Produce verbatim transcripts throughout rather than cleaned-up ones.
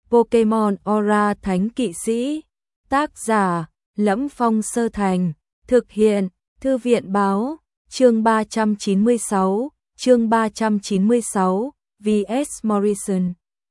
Pokemon Aura Thánh Kỵ Sĩ. Tác giả: Lẫm Phong Sơ Thành. Thực hiện: Thư viện báo. Chương ba trăm chín mươi sáu, chương ba trăm chín mươi sáu, vê ét Morrison.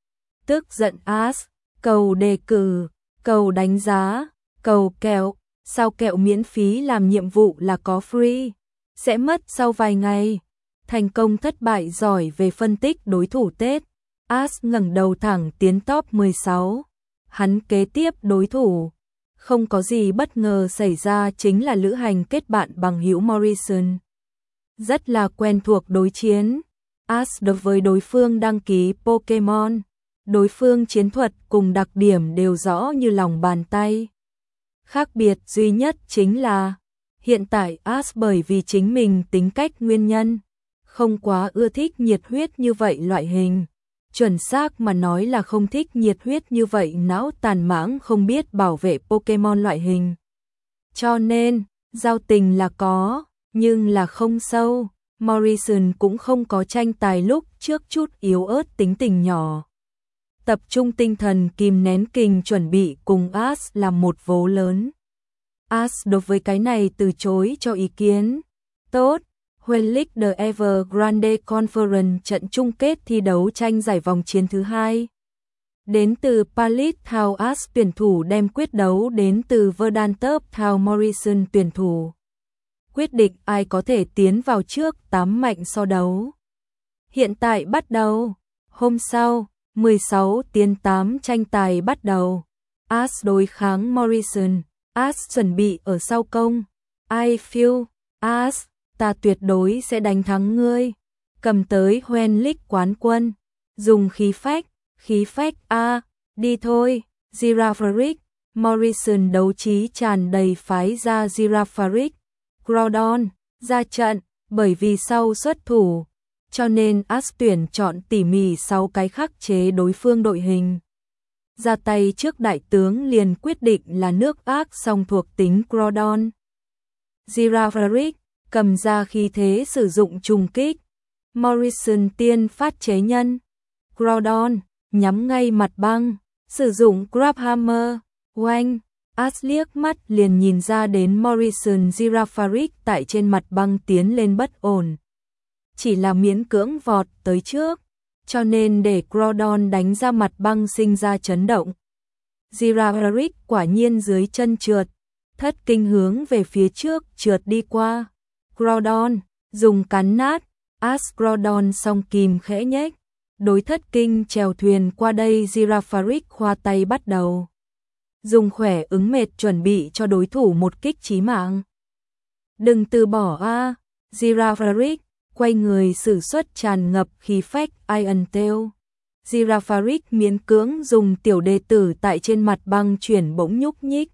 Tức giận Ash, cầu đề cử, cầu đánh giá, cầu kẹo, sao kẹo miễn phí làm nhiệm vụ là có free, sẽ mất sau vài ngày. Thành công thất bại giỏi về phân tích đối thủ Tết. Ash ngẩng đầu thẳng tiến top mười sáu. Hắn kế tiếp đối thủ. Không có gì bất ngờ xảy ra, chính là lữ hành kết bạn bằng hữu Morrison. Rất là quen thuộc đối chiến. Ash đối với đối phương đăng ký Pokemon. Đối phương chiến thuật cùng đặc điểm đều rõ như lòng bàn tay. Khác biệt duy nhất chính là hiện tại Ash bởi vì chính mình tính cách nguyên nhân không quá ưa thích nhiệt huyết như vậy loại hình. Chuẩn xác mà nói là không thích nhiệt huyết như vậy não tàn mãng không biết bảo vệ Pokemon loại hình. Cho nên, giao tình là có, nhưng là không sâu. Morrison cũng không có tranh tài lúc trước chút yếu ớt tính tình nhỏ. Tập trung tinh thần kìm nén kình chuẩn bị cùng Ash làm một vố lớn. Ash đối với cái này từ chối cho ý kiến. Tốt. When League the Evergrande Conference trận chung kết thi đấu tranh giải vòng chiến thứ hai. Đến từ Pallet Town Ash tuyển thủ đem quyết đấu đến từ Verdanturf Town Morrison tuyển thủ. Quyết định ai có thể tiến vào trước tám mạnh so đấu. Hiện tại bắt đầu. Hôm sau, mười sáu tiến tám tranh tài bắt đầu. Ash đối kháng Morrison. Ash chuẩn bị ở sau công. I feel, Ash, ta tuyệt đối sẽ đánh thắng ngươi. Cầm tới When League quán quân. Dùng khí phách, khí phách a, à, đi thôi, Girafarig. Morrison đấu trí tràn đầy phái ra Girafarig. Groudon, ra trận, bởi vì sau xuất thủ, cho nên Ash tuyển chọn tỉ mỉ sáu cái khắc chế đối phương đội hình. Ra tay trước đại tướng liền quyết định là nước ác song thuộc tính Groudon. Girafarig cầm ra khí thế sử dụng trùng kích. Morrison tiên phát chế nhân. Groudon nhắm ngay mặt băng, sử dụng Grab Hammer. Oanh, Ash liếc mắt liền nhìn ra đến Morrison Girafarig tại trên mặt băng tiến lên bất ổn. Chỉ là miễn cưỡng vọt tới trước, cho nên để Groudon đánh ra mặt băng sinh ra chấn động. Girafarig quả nhiên dưới chân trượt, thất kinh hướng về phía trước trượt đi qua. Groudon dùng cắn nát, Ash Groudon song kìm khẽ nhếch, đối thất kinh chèo thuyền qua đây. Girafarig khoa tay bắt đầu. Dùng khỏe ứng mệt chuẩn bị cho đối thủ một kích chí mạng. Đừng từ bỏ a, à. Girafarig quay người sử xuất tràn ngập khí phách Iron Tail. Girafarig miễn cưỡng dùng tiểu đệ tử tại trên mặt băng chuyển bỗng nhúc nhích.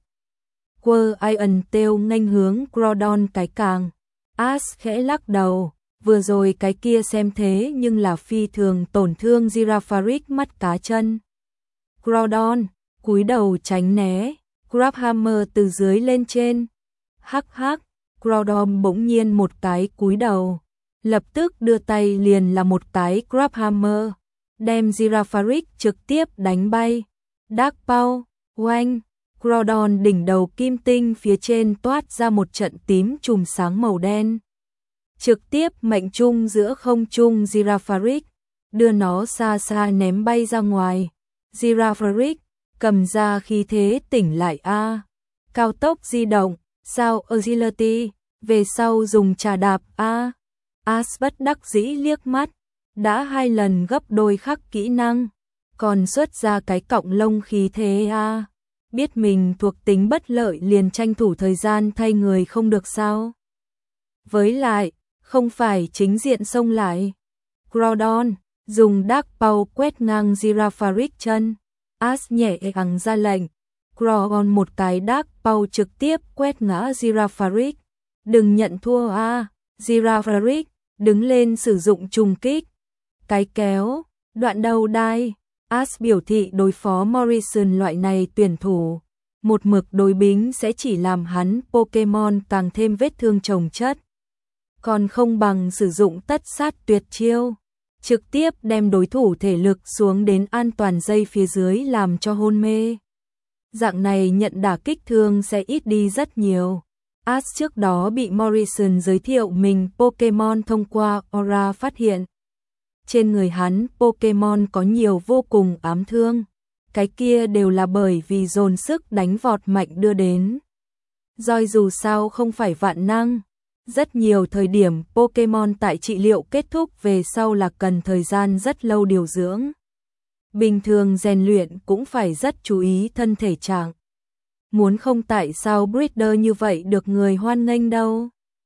Quơ Iron Tail nghênh hướng Groudon cái càng. Ash khẽ lắc đầu, vừa rồi cái kia xem thế nhưng là phi thường tổn thương Girafarig mắt cá chân. Groudon cúi đầu tránh né, Grab Hammer từ dưới lên trên. Hắc hắc, Groudon bỗng nhiên một cái cúi đầu, lập tức đưa tay liền là một cái Grab Hammer, đem Girafarig trực tiếp đánh bay. Dark Paw, oanh, Groudon đỉnh đầu kim tinh phía trên toát ra một trận tím chùm sáng màu đen. Trực tiếp mệnh trung giữa không trung Girafarig, đưa nó xa xa ném bay ra ngoài. Girafarig cầm ra khí thế tỉnh lại a, à. Cao tốc di động, sao agility, về sau dùng trà đạp a. À. Ash bất đắc dĩ liếc mắt, đã hai lần gấp đôi khắc kỹ năng, còn xuất ra cái cọng lông khí thế a. À. Biết mình thuộc tính bất lợi liền tranh thủ thời gian thay người không được sao? Với lại, không phải chính diện xông lại. Groudon dùng Dark Paw quét ngang Girafarig chân. Ash nhẹ gắng ra lệnh. Groudon một cái Dark Paw trực tiếp quét ngã Girafarig. Đừng nhận thua a, à. Girafarig đứng lên sử dụng trùng kích. Cái kéo, đoạn đầu đai. Ash biểu thị đối phó Morrison loại này tuyển thủ, một mực đối bính sẽ chỉ làm hắn Pokemon càng thêm vết thương chồng chất. Còn không bằng sử dụng tất sát tuyệt chiêu. trực tiếp đem đối thủ thể lực xuống đến an toàn dây phía dưới làm cho hôn mê. Dạng này nhận đả kích thương sẽ ít đi rất nhiều. Ash trước đó bị Morrison giới thiệu mình Pokemon thông qua Aura phát hiện. Trên người hắn Pokemon có nhiều vô cùng ám thương. Cái kia đều là bởi vì dồn sức đánh vọt mạnh đưa đến. Roi dù sao không phải vạn năng. Rất nhiều thời điểm Pokemon tại trị liệu kết thúc về sau là cần thời gian rất lâu điều dưỡng. Bình thường rèn luyện cũng phải rất chú ý thân thể trạng. Muốn không tại sao breeder như vậy được người hoan nghênh đâu.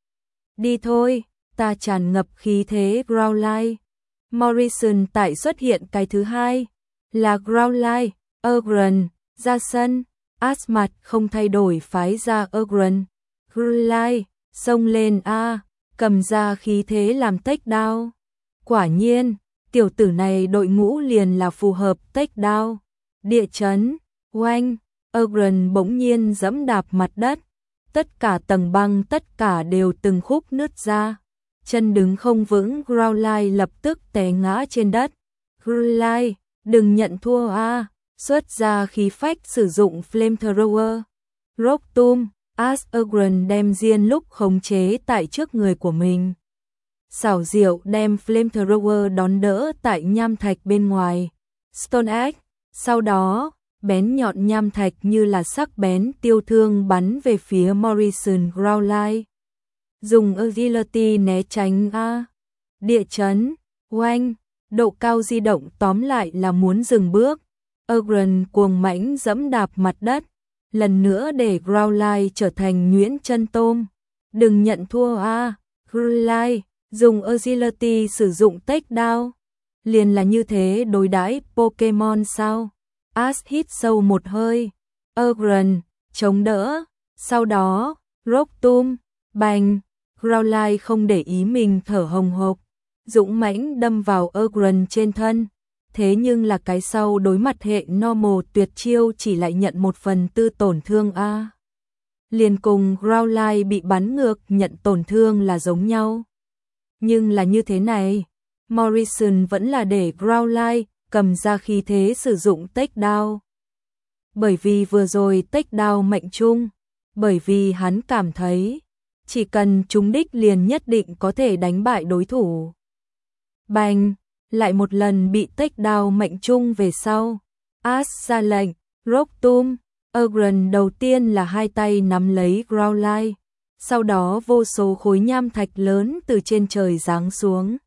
Đi thôi, ta tràn ngập khí thế Growlithe. Morrison tại xuất hiện cái thứ hai là Growlithe, Aggron, ra sân. Ash mặt không thay đổi phái ra Aggron. Growlithe, xông lên a, cầm ra khí thế làm takedown. Quả nhiên, tiểu tử này đội ngũ liền là phù hợp takedown. Địa chấn, oanh, Aggron bỗng nhiên giẫm đạp mặt đất. Tất cả tầng băng tất cả đều từng khúc nứt ra. Chân đứng không vững, Growlithe lập tức té ngã trên đất. Growlithe, đừng nhận thua a, xuất ra khí phách sử dụng Flamethrower. Rock Tomb, Ash Aggron đem diên lúc khống chế tại trước người của mình. Xảo diệu đem Flamethrower đón đỡ tại nham thạch bên ngoài. Stone Axe, sau đó, bén nhọn nham thạch như là sắc bén tiêu thương bắn về phía Morrison. Growlithe dùng agility né tránh a. Địa chấn, oanh, độ cao di động tóm lại là muốn dừng bước. Aggron cuồng mãnh giẫm đạp mặt đất, lần nữa để Growlithe trở thành nhuyễn chân tôm. Đừng nhận thua a. Growlithe dùng agility sử dụng takedown. Liền là như thế đối đãi Pokemon sao? Ash hít sâu một hơi. Aggron chống đỡ, sau đó Rock Tomb, bành. Growlithe không để ý mình thở hồng hộc, dũng mãnh đâm vào Aggron trên thân. Thế nhưng là cái sau đối mặt hệ normal tuyệt chiêu chỉ lại nhận một phần tư tổn thương a. Liền cùng Growlithe bị bắn ngược nhận tổn thương là giống nhau. Nhưng là như thế này, Morrison vẫn là để Growlithe cầm ra khí thế sử dụng takedown. Bởi vì vừa rồi takedown mệnh trung, bởi vì hắn cảm thấy chỉ cần trúng đích liền nhất định có thể đánh bại đối thủ. Bành, lại một lần bị takedown mệnh trung về sau. Ash ra lệnh, Rock Tomb. Aggron đầu tiên là hai tay nắm lấy Growlithe, sau đó vô số khối nham thạch lớn từ trên trời giáng xuống,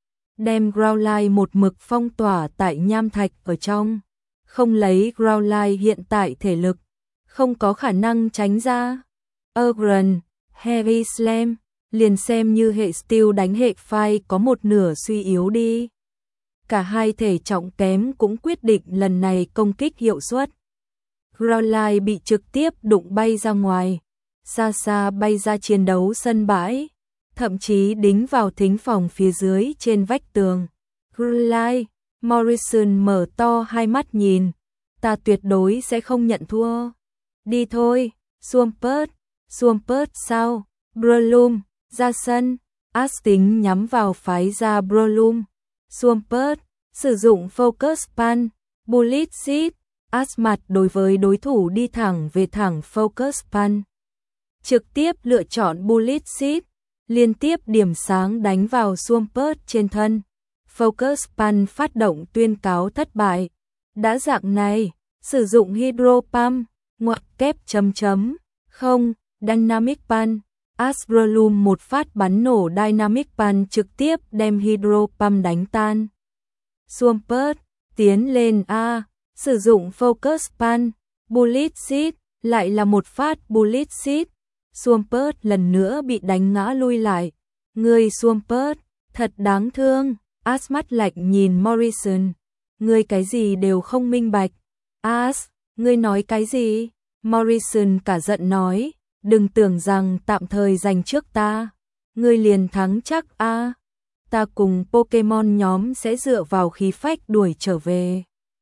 đem Growlithe một mực phong tỏa tại nham thạch ở trong. Không lấy Growlithe hiện tại thể lực, không có khả năng tránh ra. Aggron, Heavy Slam, liền xem như hệ Steel đánh hệ Fire có một nửa suy yếu đi. Cả hai thể trọng kém cũng quyết định lần này công kích hiệu suất. Growlithe bị trực tiếp đụng bay ra ngoài, xa xa bay ra chiến đấu sân bãi, thậm chí đính vào thính phòng phía dưới trên vách tường. Growlithe, Morrison mở to hai mắt nhìn, ta tuyệt đối sẽ không nhận thua. Đi thôi, Swampert, Swampert sao? Breloom, ra sân. Ash tính nhắm vào phái ra Breloom. Swampert, sử dụng Focus Punch, Bullet Seed. Ash mặt đối với đối thủ đi thẳng về thẳng Focus Punch. Trực tiếp lựa chọn Bullet Seed, liên tiếp điểm sáng đánh vào Swampert trên thân. Focus Punch phát động tuyên cáo thất bại. Đã dạng này, sử dụng Hydro Pump, ngoặc kép chấm chấm, không, Dynamic Punch. Ash Breloom một phát bắn nổ Dynamic Punch trực tiếp đem Hydro Pump đánh tan. Swampert, tiến lên A, sử dụng Focus Punch, Bullet Seed, lại là một phát Bullet Seed. Swampert lần nữa bị đánh ngã lui lại. Người Swampert, thật đáng thương. Ash mắt lạnh nhìn Morrison. Ngươi cái gì đều không minh bạch. Ash, ngươi nói cái gì? Morrison cả giận nói. Đừng tưởng rằng tạm thời giành trước ta. Ngươi liền thắng chắc a. À. Ta cùng Pokemon nhóm sẽ dựa vào khí phách đuổi trở về.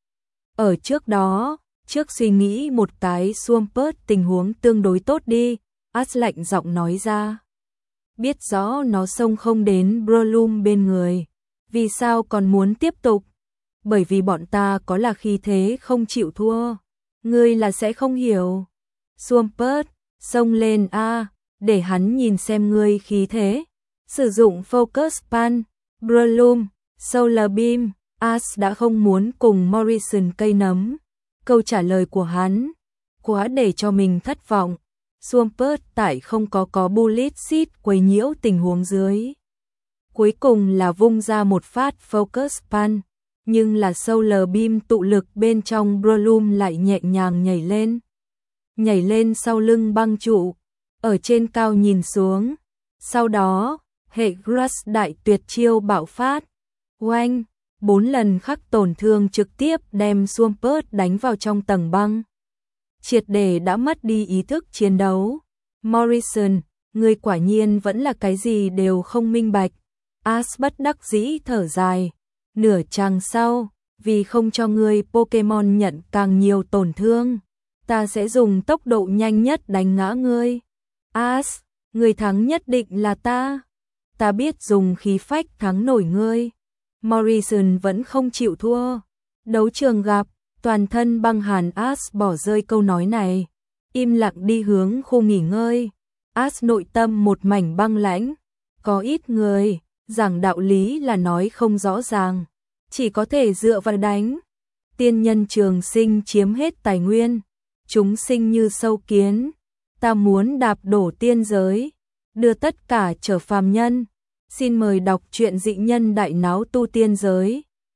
Ở trước đó, trước suy nghĩ một cái Swampert tình huống tương đối tốt đi. Ash lạnh giọng nói ra. Biết rõ nó xông không đến Breloom bên người. Vì sao còn muốn tiếp tục? Bởi vì bọn ta có là khí thế không chịu thua. Ngươi là sẽ không hiểu. Swampert, xông lên a, để hắn nhìn xem ngươi khí thế. Sử dụng Focus Pan, Bloom, Solar Beam, Ash đã không muốn cùng Morrison cây nấm. Câu trả lời của hắn quá để cho mình thất vọng. Swampert tại không có có bullet seed quấy nhiễu tình huống dưới. Cuối cùng là vung ra một phát Focus Pan, nhưng là Solar Beam tụ lực bên trong Bloom lại nhẹ nhàng nhảy lên. Nhảy lên sau lưng băng trụ, ở trên cao nhìn xuống. Sau đó, hệ Crush đại tuyệt chiêu bạo phát. Oanh, bốn lần khắc tổn thương trực tiếp đem Swampert đánh vào trong tầng băng. Triệt để đã mất đi ý thức chiến đấu. Morrison, ngươi quả nhiên vẫn là cái gì đều không minh bạch. Ash bất đắc dĩ thở dài. Nửa chàng sau, vì không cho ngươi Pokemon nhận càng nhiều tổn thương, ta sẽ dùng tốc độ nhanh nhất đánh ngã ngươi. Ash, người thắng nhất định là ta. Ta biết dùng khí phách thắng nổi ngươi. Morrison vẫn không chịu thua. Đấu trường gặp, toàn thân băng hàn Ash bỏ rơi câu nói này, im lặng đi hướng khu nghỉ ngơi. Ash nội tâm một mảnh băng lãnh. Có ít người giảng đạo lý là nói không rõ ràng, chỉ có thể dựa vào đánh. Tiên nhân trường sinh chiếm hết tài nguyên, chúng sinh như sâu kiến. Ta muốn đạp đổ tiên giới, đưa tất cả trở phàm nhân. Xin mời đọc truyện Dị Nhân Đại Náo Tu Tiên Giới.